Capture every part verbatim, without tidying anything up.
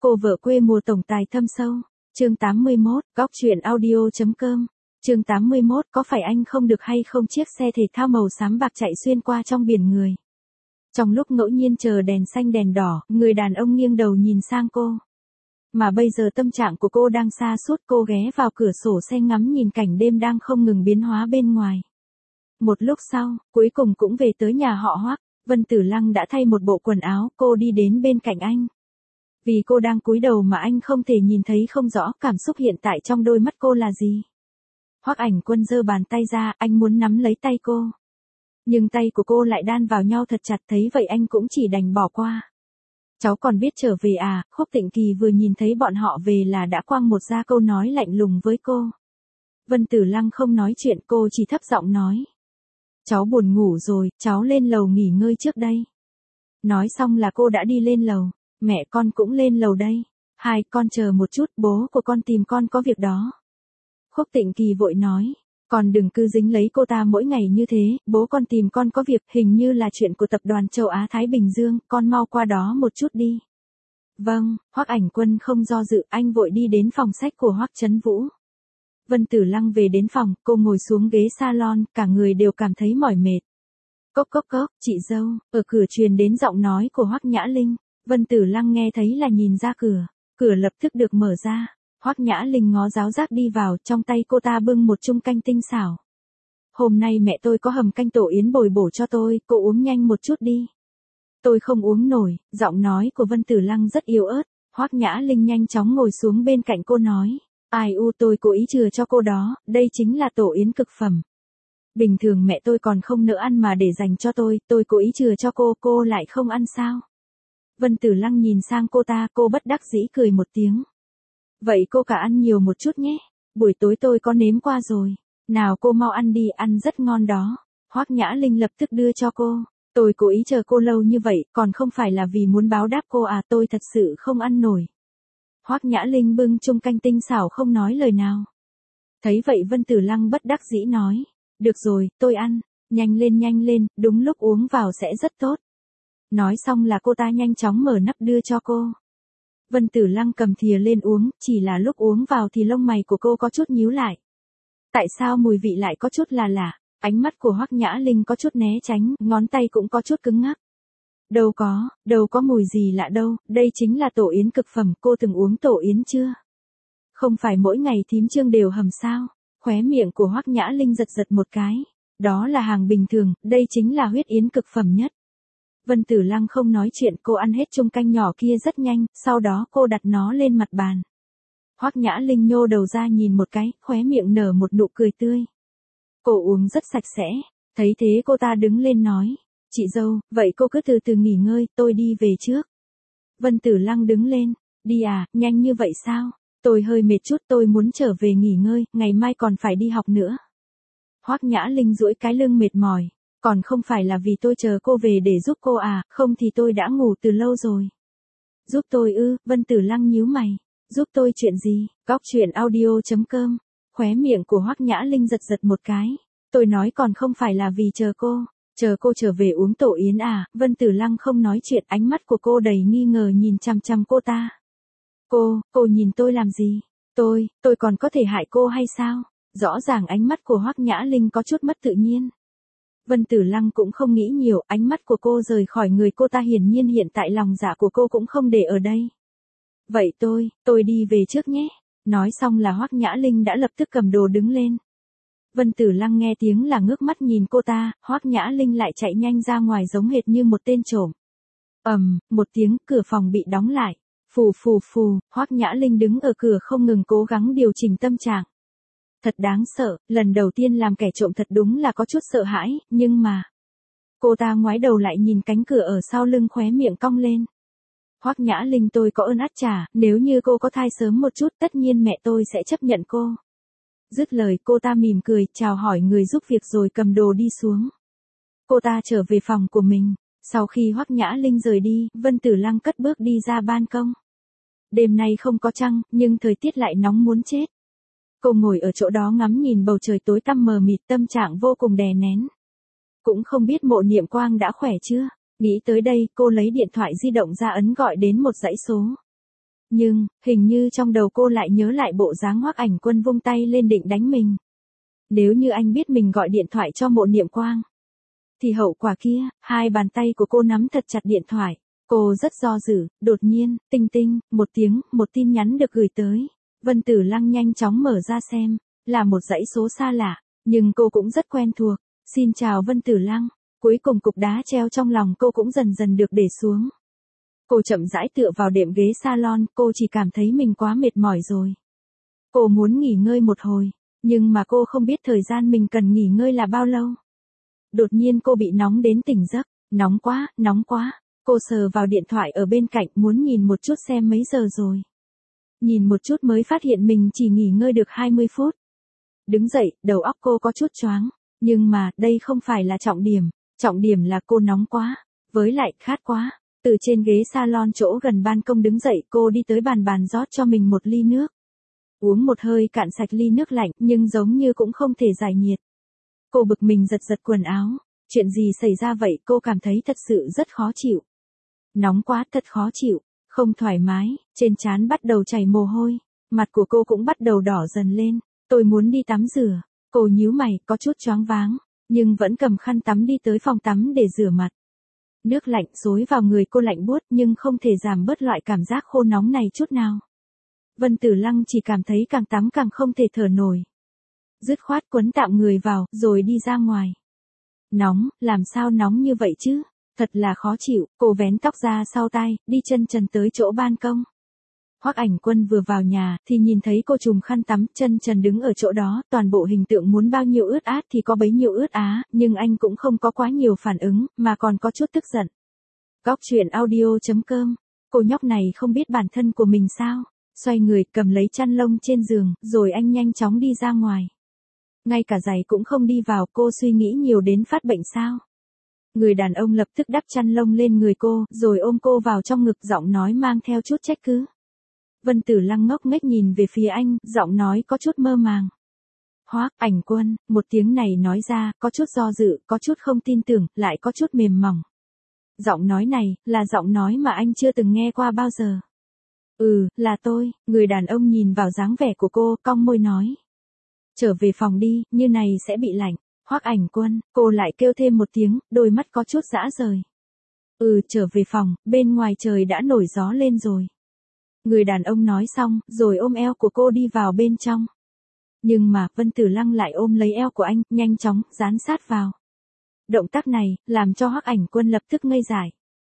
Cô vợ quê mùa tổng tài thâm sâu. Chương tám mươi mốt, góc truyện audio.com. Chương tám mươi mốt, có phải anh không được hay không chiếc xe thể thao màu xám bạc chạy xuyên qua trong biển người. Trong lúc ngẫu nhiên chờ đèn xanh đèn đỏ, người đàn ông nghiêng đầu nhìn sang cô. Mà bây giờ tâm trạng của cô đang sa sút, cô ghé vào cửa sổ xe ngắm nhìn cảnh đêm đang không ngừng biến hóa bên ngoài. Một lúc sau, cuối cùng cũng về tới nhà họ Hoắc. Vân Tử Lăng đã thay một bộ quần áo, cô đi đến bên cạnh anh. Vì cô đang cúi đầu mà anh không thể nhìn thấy không rõ cảm xúc hiện tại trong đôi mắt cô là gì. Hoắc Ảnh Quân giơ bàn tay ra, anh muốn nắm lấy tay cô. Nhưng tay của cô lại đan vào nhau thật chặt, thấy vậy anh cũng chỉ đành bỏ qua. Cháu còn biết trở về à? Khúc Tịnh Kỳ vừa nhìn thấy bọn họ về là đã quăng một ra câu nói lạnh lùng với cô. Vân Tử Lăng không nói chuyện, cô chỉ thấp giọng nói. Cháu buồn ngủ rồi, cháu lên lầu nghỉ ngơi trước đây. Nói xong là cô đã đi lên lầu. Mẹ con cũng lên lầu đây. Hai con chờ một chút, bố của con tìm con có việc đó. Khúc Tịnh Kỳ vội nói. Con đừng cứ dính lấy cô ta mỗi ngày như thế, bố con tìm con có việc, hình như là chuyện của tập đoàn châu Á Thái Bình Dương, con mau qua đó một chút đi. Vâng, Hoắc Ảnh Quân không do dự, anh vội đi đến phòng sách của Hoắc Chấn Vũ. Vân Tử Lăng về đến phòng, cô ngồi xuống ghế salon, cả người đều cảm thấy mỏi mệt. Cốc cốc cốc, chị dâu, ở cửa truyền đến giọng nói của Hoắc Nhã Linh. Vân Tử Lăng nghe thấy là nhìn ra cửa, cửa lập tức được mở ra. Hoắc Nhã Linh ngó giáo giác đi vào, trong tay cô ta bưng một chung canh tinh xảo. Hôm nay mẹ tôi có hầm canh tổ yến bồi bổ cho tôi, cô uống nhanh một chút đi. Tôi không uống nổi, giọng nói của Vân Tử Lăng rất yếu ớt. Hoắc Nhã Linh nhanh chóng ngồi xuống bên cạnh cô nói. Ai u, tôi cố ý chừa cho cô đó, đây chính là tổ yến cực phẩm. Bình thường mẹ tôi còn không nỡ ăn mà để dành cho tôi, tôi cố ý chừa cho cô, cô lại không ăn sao? Vân Tử Lăng nhìn sang cô ta, cô bất đắc dĩ cười một tiếng. Vậy cô cả ăn nhiều một chút nhé, buổi tối tôi có nếm qua rồi. Nào cô mau ăn đi, ăn rất ngon đó. Hoắc Nhã Linh lập tức đưa cho cô. Tôi cố ý chờ cô lâu như vậy, còn không phải là vì muốn báo đáp cô à, tôi thật sự không ăn nổi. Hoắc Nhã Linh bưng chung canh tinh xảo không nói lời nào. Thấy vậy Vân Tử Lăng bất đắc dĩ nói. Được rồi, tôi ăn, nhanh lên nhanh lên, đúng lúc uống vào sẽ rất tốt. Nói xong là cô ta nhanh chóng mở nắp đưa cho cô. Vân Tử Lăng cầm thìa lên uống, chỉ là lúc uống vào thì lông mày của cô có chút nhíu lại. Tại sao mùi vị lại có chút là lạ? Ánh mắt của Hoắc Nhã Linh có chút né tránh, ngón tay cũng có chút cứng ngắc. Đâu có, đâu có mùi gì lạ đâu, đây chính là tổ yến cực phẩm, cô từng uống tổ yến chưa? Không phải mỗi ngày thím Trương đều hầm sao? Khóe miệng của Hoắc Nhã Linh giật giật một cái. Đó là hàng bình thường, đây chính là huyết yến cực phẩm nhất. Vân Tử Lăng không nói chuyện, cô ăn hết chung canh nhỏ kia rất nhanh, sau đó cô đặt nó lên mặt bàn. Hoắc Nhã Linh nhô đầu ra nhìn một cái, khóe miệng nở một nụ cười tươi. Cô uống rất sạch sẽ, thấy thế cô ta đứng lên nói. Chị dâu, vậy cô cứ từ từ nghỉ ngơi, tôi đi về trước. Vân Tử Lăng đứng lên, đi à, nhanh như vậy sao? Tôi hơi mệt chút, tôi muốn trở về nghỉ ngơi, ngày mai còn phải đi học nữa. Hoắc Nhã Linh duỗi cái lưng mệt mỏi. Còn không phải là vì tôi chờ cô về để giúp cô à, không thì tôi đã ngủ từ lâu rồi. Giúp tôi ư? Vân Tử Lăng nhíu mày. Giúp tôi chuyện gì? Góc truyện audio.com. Khóe miệng của Hoắc Nhã Linh giật giật một cái. Tôi nói còn không phải là vì chờ cô. Chờ cô trở về uống tổ yến à? Vân Tử Lăng không nói chuyện, ánh mắt của cô đầy nghi ngờ nhìn chằm chằm cô ta. Cô, cô nhìn tôi làm gì? Tôi, tôi còn có thể hại cô hay sao? Rõ ràng ánh mắt của Hoắc Nhã Linh có chút mất tự nhiên. Vân Tử Lăng cũng không nghĩ nhiều, ánh mắt của cô rời khỏi người cô ta, hiển nhiên hiện tại lòng dạ của cô cũng không để ở đây. Vậy tôi, tôi đi về trước nhé. Nói xong là Hoắc Nhã Linh đã lập tức cầm đồ đứng lên. Vân Tử Lăng nghe tiếng là ngước mắt nhìn cô ta, Hoắc Nhã Linh lại chạy nhanh ra ngoài giống hệt như một tên trộm. Ầm, um, một tiếng, cửa phòng bị đóng lại. Phù phù phù, Hoắc Nhã Linh đứng ở cửa không ngừng cố gắng điều chỉnh tâm trạng. Thật đáng sợ, lần đầu tiên làm kẻ trộm thật đúng là có chút sợ hãi, nhưng mà... Cô ta ngoái đầu lại nhìn cánh cửa ở sau lưng, khóe miệng cong lên. Hoắc Nhã Linh, tôi có ơn ắt trả, nếu như cô có thai sớm một chút tất nhiên mẹ tôi sẽ chấp nhận cô. Dứt lời cô ta mỉm cười, chào hỏi người giúp việc rồi cầm đồ đi xuống. Cô ta trở về phòng của mình. Sau khi Hoắc Nhã Linh rời đi, Vân Tử Lăng cất bước đi ra ban công. Đêm nay không có trăng, nhưng thời tiết lại nóng muốn chết. Cô ngồi ở chỗ đó ngắm nhìn bầu trời tối tăm mờ mịt, tâm trạng vô cùng đè nén. Cũng không biết Mộ Niệm Quang đã khỏe chưa? Nghĩ tới đây, cô lấy điện thoại di động ra ấn gọi đến một dãy số. Nhưng, hình như trong đầu cô lại nhớ lại bộ dáng Hoắc Ảnh Quân vung tay lên định đánh mình. Nếu như anh biết mình gọi điện thoại cho Mộ Niệm Quang, thì hậu quả kia, hai bàn tay của cô nắm thật chặt điện thoại. Cô rất do dự, đột nhiên, tinh tinh, một tiếng, một tin nhắn được gửi tới. Vân Tử Lăng nhanh chóng mở ra xem, là một dãy số xa lạ, nhưng cô cũng rất quen thuộc. Xin chào Vân Tử Lăng, cuối cùng cục đá treo trong lòng cô cũng dần dần được để xuống. Cô chậm rãi tựa vào đệm ghế salon, cô chỉ cảm thấy mình quá mệt mỏi rồi. Cô muốn nghỉ ngơi một hồi, nhưng mà cô không biết thời gian mình cần nghỉ ngơi là bao lâu. Đột nhiên cô bị nóng đến tỉnh giấc, nóng quá, nóng quá. Cô sờ vào điện thoại ở bên cạnh muốn nhìn một chút xem mấy giờ rồi. Nhìn một chút mới phát hiện mình chỉ nghỉ ngơi được hai mươi phút. Đứng dậy, đầu óc cô có chút choáng, nhưng mà đây không phải là trọng điểm, trọng điểm là cô nóng quá, với lại khát quá. Từ trên ghế salon chỗ gần ban công đứng dậy cô đi tới bàn bàn rót cho mình một ly nước. Uống một hơi cạn sạch ly nước lạnh nhưng giống như cũng không thể giải nhiệt. Cô bực mình giật giật quần áo, chuyện gì xảy ra vậy cô cảm thấy thật sự rất khó chịu. Nóng quá thật khó chịu, không thoải mái, trên trán bắt đầu chảy mồ hôi, mặt của cô cũng bắt đầu đỏ dần lên, tôi muốn đi tắm rửa, cô nhíu mày có chút choáng váng, nhưng vẫn cầm khăn tắm đi tới phòng tắm để rửa mặt. Nước lạnh xối vào người cô lạnh buốt nhưng không thể giảm bớt loại cảm giác khô nóng này chút nào. Vân Tử Lăng chỉ cảm thấy càng tắm càng không thể thở nổi. Dứt khoát quấn tạm người vào, rồi đi ra ngoài. Nóng, làm sao nóng như vậy chứ? Thật là khó chịu, cô vén tóc ra sau tai, đi chân trần tới chỗ ban công. Hoắc Ảnh Quân vừa vào nhà, thì nhìn thấy cô trùm khăn tắm, chân trần đứng ở chỗ đó, toàn bộ hình tượng muốn bao nhiêu ướt át thì có bấy nhiêu ướt á, nhưng anh cũng không có quá nhiều phản ứng, mà còn có chút tức giận. Góc truyện audio chấm com, cô nhóc này không biết bản thân của mình sao? Xoay người, cầm lấy chăn lông trên giường, rồi anh nhanh chóng đi ra ngoài. Ngay cả giày cũng không đi vào, cô suy nghĩ nhiều đến phát bệnh sao? Người đàn ông lập tức đắp chăn lông lên người cô, rồi ôm cô vào trong ngực, giọng nói mang theo chút trách cứ. Vân Tử Lăng ngốc nghếch nhìn về phía anh, giọng nói có chút mơ màng. Hoắc Ảnh Quân, một tiếng này nói ra, có chút do dự, có chút không tin tưởng, lại có chút mềm mỏng. Giọng nói này, là giọng nói mà anh chưa từng nghe qua bao giờ. Ừ, là tôi, người đàn ông nhìn vào dáng vẻ của cô, cong môi nói. Trở về phòng đi, như này sẽ bị lạnh. Hoắc Ảnh Quân, cô lại kêu thêm một tiếng, đôi mắt có chút dã rời. Ừ, trở về phòng, bên ngoài trời đã nổi gió lên rồi. Người đàn ông nói xong, rồi ôm eo của cô đi vào bên trong. Nhưng mà, Vân Tử Lăng lại ôm lấy eo của anh, nhanh chóng, dán sát vào. Động tác này, làm cho Hoắc Ảnh Quân lập tức ngây dại.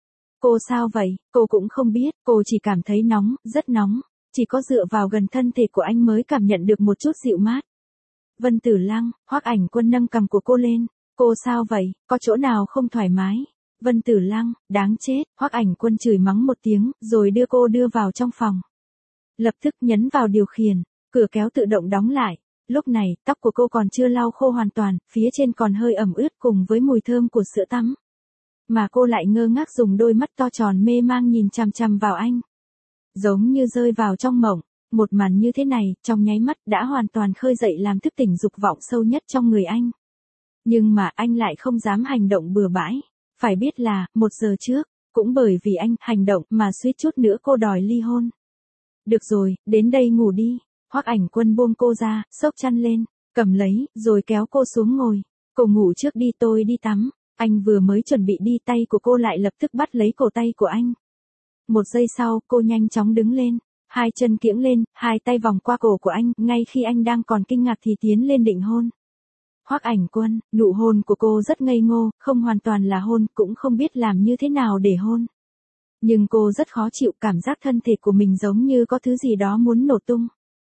Cô sao vậy, cô cũng không biết, cô chỉ cảm thấy nóng, rất nóng. Chỉ có dựa vào gần thân thể của anh mới cảm nhận được một chút dịu mát. Vân Tử Lăng, Hoắc Ảnh Quân nâng cằm của cô lên. Cô sao vậy, có chỗ nào không thoải mái? Vân Tử Lăng, đáng chết, Hoắc Ảnh Quân chửi mắng một tiếng, rồi đưa cô đưa vào trong phòng. Lập tức nhấn vào điều khiển, cửa kéo tự động đóng lại. Lúc này, tóc của cô còn chưa lau khô hoàn toàn, phía trên còn hơi ẩm ướt cùng với mùi thơm của sữa tắm. Mà cô lại ngơ ngác dùng đôi mắt to tròn mê mang nhìn chằm chằm vào anh. Giống như rơi vào trong mộng. Một màn như thế này, trong nháy mắt, đã hoàn toàn khơi dậy làm thức tỉnh dục vọng sâu nhất trong người anh. Nhưng mà anh lại không dám hành động bừa bãi. Phải biết là, một giờ trước, cũng bởi vì anh hành động mà suýt chút nữa cô đòi ly hôn. Được rồi, đến đây ngủ đi. Hoắc Ảnh Quân buông cô ra, xốc chăn lên, cầm lấy, rồi kéo cô xuống ngồi. Cô ngủ trước đi, tôi đi tắm. Anh vừa mới chuẩn bị đi, tay của cô lại lập tức bắt lấy cổ tay của anh. Một giây sau, cô nhanh chóng đứng lên. Hai chân kiễng lên, hai tay vòng qua cổ của anh, ngay khi anh đang còn kinh ngạc thì tiến lên định hôn. Hoắc Ảnh Quân, nụ hôn của cô rất ngây ngô, không hoàn toàn là hôn, cũng không biết làm như thế nào để hôn. Nhưng cô rất khó chịu, cảm giác thân thể của mình giống như có thứ gì đó muốn nổ tung.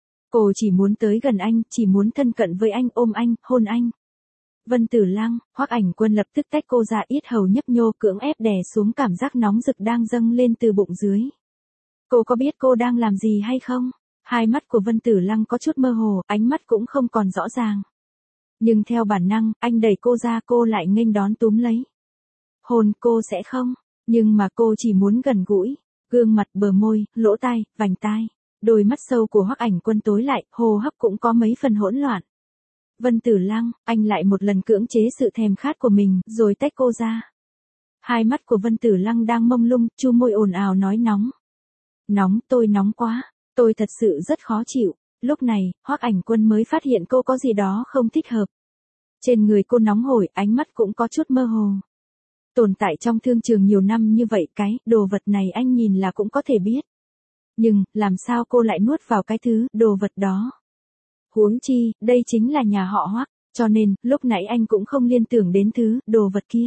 Cô chỉ muốn tới gần anh, chỉ muốn thân cận với anh, ôm anh, hôn anh. Vân Tử Lăng, Hoắc Ảnh Quân lập tức tách cô ra, yết hầu nhấp nhô, cưỡng ép đè xuống cảm giác nóng rực đang dâng lên từ bụng dưới. Cô có biết cô đang làm gì hay không? Hai mắt của Vân Tử Lăng có chút mơ hồ, ánh mắt cũng không còn rõ ràng. Nhưng theo bản năng, anh đẩy cô ra, cô lại nghênh đón túm lấy. Hôn cô sẽ không, nhưng mà cô chỉ muốn gần gũi, gương mặt, bờ môi, lỗ tai, vành tai. Đôi mắt sâu của Hoắc Ảnh Quân tối lại, hô hấp cũng có mấy phần hỗn loạn. Vân Tử Lăng, anh lại một lần cưỡng chế sự thèm khát của mình, rồi tách cô ra. Hai mắt của Vân Tử Lăng đang mông lung, chu môi ồn ào nói nóng. Nóng, tôi nóng quá, tôi thật sự rất khó chịu. Lúc này, Hoắc Ảnh Quân mới phát hiện cô có gì đó không thích hợp. Trên người cô nóng hổi, ánh mắt cũng có chút mơ hồ. Tồn tại trong thương trường nhiều năm như vậy, cái đồ vật này anh nhìn là cũng có thể biết. Nhưng, làm sao cô lại nuốt vào cái thứ đồ vật đó? Huống chi, đây chính là nhà họ Hoắc, cho nên, lúc nãy anh cũng không liên tưởng đến thứ đồ vật kia.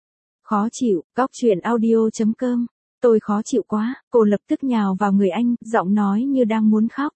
Khó chịu, góc truyện audio chấm com. Tôi khó chịu quá, cô lập tức nhào vào người anh, giọng nói như đang muốn khóc.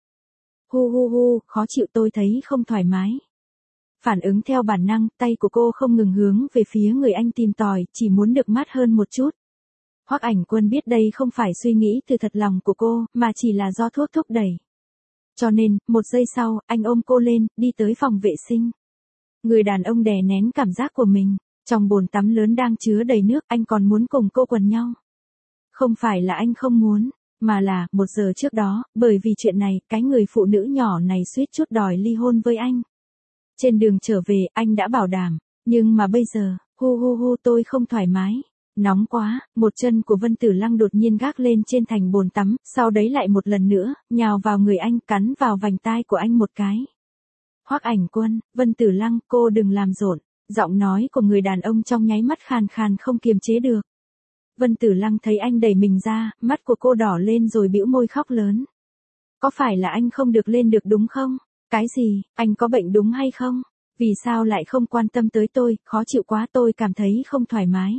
Hu hu hu, khó chịu, tôi thấy không thoải mái. Phản ứng theo bản năng, tay của cô không ngừng hướng về phía người anh tìm tòi, chỉ muốn được mát hơn một chút. Hoắc Ảnh Quân biết đây không phải suy nghĩ từ thật lòng của cô, mà chỉ là do thuốc thúc đẩy. Cho nên, một giây sau, anh ôm cô lên, đi tới phòng vệ sinh. Người đàn ông đè nén cảm giác của mình, trong bồn tắm lớn đang chứa đầy nước, anh còn muốn cùng cô quần nhau. Không phải là anh không muốn, mà là, một giờ trước đó, bởi vì chuyện này, cái người phụ nữ nhỏ này suýt chút đòi ly hôn với anh. Trên đường trở về, anh đã bảo đảm, nhưng mà bây giờ, hu hu hu, tôi không thoải mái. Nóng quá, một chân của Vân Tử Lăng đột nhiên gác lên trên thành bồn tắm, sau đấy lại một lần nữa, nhào vào người anh, cắn vào vành tai của anh một cái. Hoắc Ảnh Quân, Vân Tử Lăng, cô đừng làm rộn. Giọng nói của người đàn ông trong nháy mắt khàn khàn không kiềm chế được. Vân Tử Lăng thấy anh đẩy mình ra, mắt của cô đỏ lên rồi bĩu môi khóc lớn. Có phải là anh không được lên được đúng không? Cái gì, anh có bệnh đúng hay không? Vì sao lại không quan tâm tới tôi, khó chịu quá, tôi cảm thấy không thoải mái.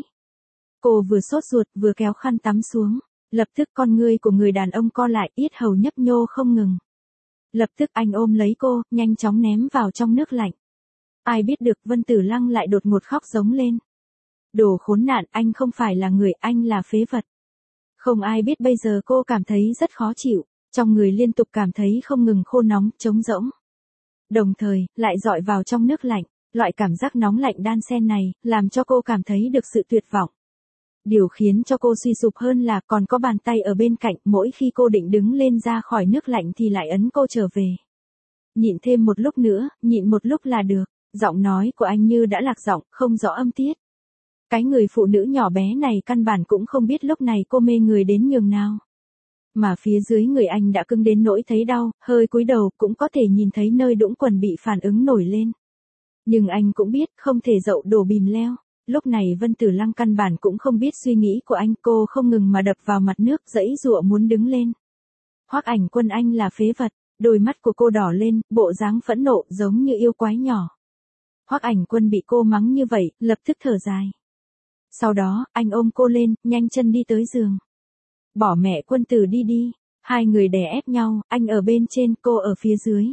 Cô vừa sốt ruột vừa kéo khăn tắm xuống, lập tức con ngươi của người đàn ông co lại, yết hầu nhấp nhô không ngừng. Lập tức anh ôm lấy cô, nhanh chóng ném vào trong nước lạnh. Ai biết được Vân Tử Lăng lại đột ngột khóc giống lên. Đồ khốn nạn, anh không phải là người, anh là phế vật. Không ai biết bây giờ cô cảm thấy rất khó chịu, trong người liên tục cảm thấy không ngừng khô nóng, trống rỗng. Đồng thời, lại dọi vào trong nước lạnh, loại cảm giác nóng lạnh đan xen này, làm cho cô cảm thấy được sự tuyệt vọng. Điều khiến cho cô suy sụp hơn là còn có bàn tay ở bên cạnh, mỗi khi cô định đứng lên ra khỏi nước lạnh thì lại ấn cô trở về. Nhịn thêm một lúc nữa, nhịn một lúc là được. Giọng nói của anh như đã lạc giọng, không rõ âm tiết. Cái người phụ nữ nhỏ bé này căn bản cũng không biết lúc này cô mê người đến nhường nào. Mà phía dưới người anh đã cứng đến nỗi thấy đau, hơi cúi đầu cũng có thể nhìn thấy nơi đũng quần bị phản ứng nổi lên. Nhưng anh cũng biết không thể dậu đổ bìm leo. Lúc này Vân Tử Lăng căn bản cũng không biết suy nghĩ của anh, cô không ngừng mà đập vào mặt nước, giãy giụa muốn đứng lên. Hoắc Ảnh Quân, anh là phế vật. Đôi mắt của cô đỏ lên, bộ dáng phẫn nộ giống như yêu quái nhỏ. Hoắc Ảnh Quân bị cô mắng như vậy, lập tức thở dài. Sau đó, anh ôm cô lên, nhanh chân đi tới giường. Bỏ mẹ Quân Tử đi đi. Hai người đè ép nhau, anh ở bên trên, cô ở phía dưới.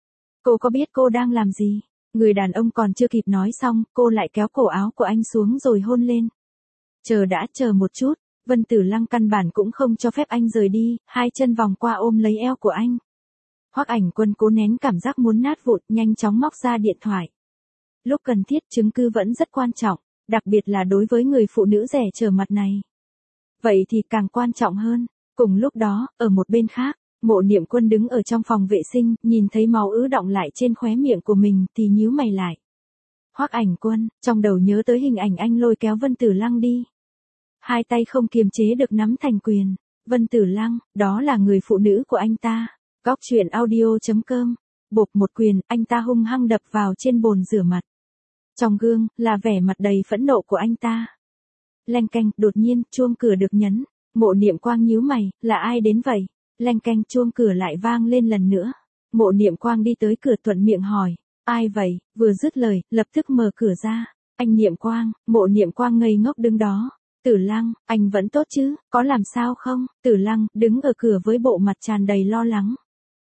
Cô có biết cô đang làm gì? Người đàn ông còn chưa kịp nói xong, cô lại kéo cổ áo của anh xuống rồi hôn lên. Chờ đã, chờ một chút. Vân Tử Lăng căn bản cũng không cho phép anh rời đi, hai chân vòng qua ôm lấy eo của anh. Hoắc Ảnh Quân cố nén cảm giác muốn nát vụn, nhanh chóng móc ra điện thoại. Lúc cần thiết, chứng cứ vẫn rất quan trọng, đặc biệt là đối với người phụ nữ rẻ trở mặt này. Vậy thì càng quan trọng hơn. Cùng lúc đó, ở một bên khác, Mộ Niệm Quân đứng ở trong phòng vệ sinh, nhìn thấy máu ứ đọng lại trên khóe miệng của mình thì nhíu mày lại. Hoắc Ảnh Quân, trong đầu nhớ tới hình ảnh anh lôi kéo Vân Tử Lăng đi. Hai tay không kiềm chế được nắm thành quyền. Vân Tử Lăng, đó là người phụ nữ của anh ta. Góc truyện audio chấm com. Bộp một quyền, anh ta hung hăng đập vào trên bồn rửa mặt. Trong gương, là vẻ mặt đầy phẫn nộ của anh ta. Leng keng, đột nhiên, chuông cửa được nhấn. Mộ Niệm Quang nhíu mày, là ai đến vậy? Leng keng, chuông cửa lại vang lên lần nữa. Mộ Niệm Quang đi tới cửa thuận miệng hỏi, ai vậy? Vừa dứt lời, lập tức mở cửa ra. Anh Niệm Quang. Mộ Niệm Quang ngây ngốc đứng đó. Tử Lăng, anh vẫn tốt chứ, có làm sao không? Tử Lăng, đứng ở cửa với bộ mặt tràn đầy lo lắng.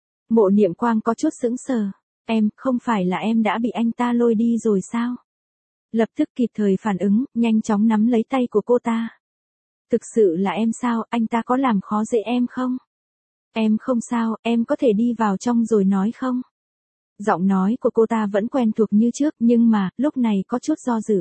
Mộ Niệm Quang có chút sững sờ. Em, không phải là em đã bị anh ta lôi đi rồi sao? Lập tức kịp thời phản ứng, nhanh chóng nắm lấy tay của cô ta. Thực sự là em sao, anh ta có làm khó dễ em không? Em không sao, em có thể đi vào trong rồi nói không? Giọng nói của cô ta vẫn quen thuộc như trước, nhưng mà, lúc này có chút do dự.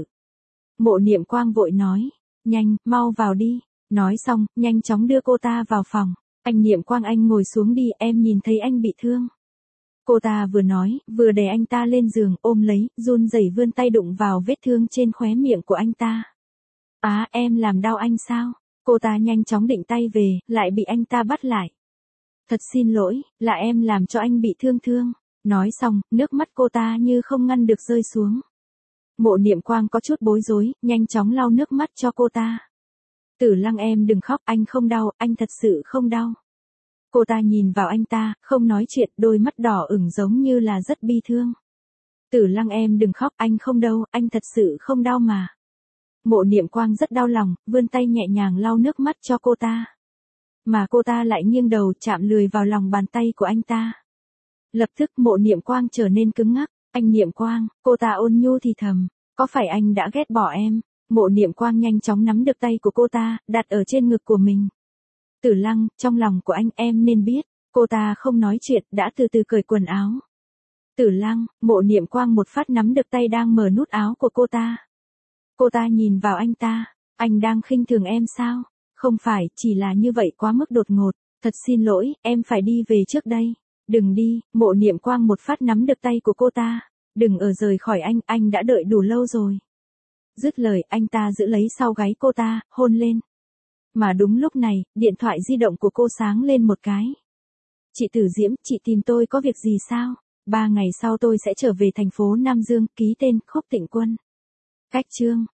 Mộ Niệm Quang vội nói, nhanh, mau vào đi. Nói xong, nhanh chóng đưa cô ta vào phòng. Anh Niệm Quang, anh ngồi xuống đi, em nhìn thấy anh bị thương. Cô ta vừa nói, vừa đè anh ta lên giường, ôm lấy, run rẩy vươn tay đụng vào vết thương trên khóe miệng của anh ta. Á, à, em làm đau anh sao? Cô ta nhanh chóng định tay về, lại bị anh ta bắt lại. Thật xin lỗi, là em làm cho anh bị thương thương. Nói xong, nước mắt cô ta như không ngăn được rơi xuống. Mộ Niệm Quang có chút bối rối, nhanh chóng lau nước mắt cho cô ta. Tử Lăng em đừng khóc, anh không đau, anh thật sự không đau. Cô ta nhìn vào anh ta, không nói chuyện, đôi mắt đỏ ửng giống như là rất bi thương. Tử Lăng em đừng khóc, anh không đâu, anh thật sự không đau mà. Mộ Niệm Quang rất đau lòng, vươn tay nhẹ nhàng lau nước mắt cho cô ta. Mà cô ta lại nghiêng đầu chạm lười vào lòng bàn tay của anh ta. Lập tức Mộ Niệm Quang trở nên cứng ngắc. Anh Niệm Quang, cô ta ôn nhu thì thầm, có phải anh đã ghét bỏ em? Mộ Niệm Quang nhanh chóng nắm được tay của cô ta, đặt ở trên ngực của mình. Tử Lăng, trong lòng của anh em nên biết, cô ta không nói chuyện, đã từ từ cởi quần áo. Tử Lăng, Mộ Niệm Quang một phát nắm được tay đang mở nút áo của cô ta. Cô ta nhìn vào anh ta, anh đang khinh thường em sao? Không phải, chỉ là như vậy quá mức đột ngột, thật xin lỗi, em phải đi về trước đây. Đừng đi, Mộ Niệm Quang một phát nắm được tay của cô ta. Đừng ở rời khỏi anh, anh đã đợi đủ lâu rồi. Dứt lời, anh ta giữ lấy sau gáy cô ta, hôn lên. Mà đúng lúc này, điện thoại di động của cô sáng lên một cái. Chị Tử Diễm, chị tìm tôi có việc gì sao? Ba ngày sau tôi sẽ trở về thành phố Nam Dương, ký tên Khúc Tịnh Quân. Cách chương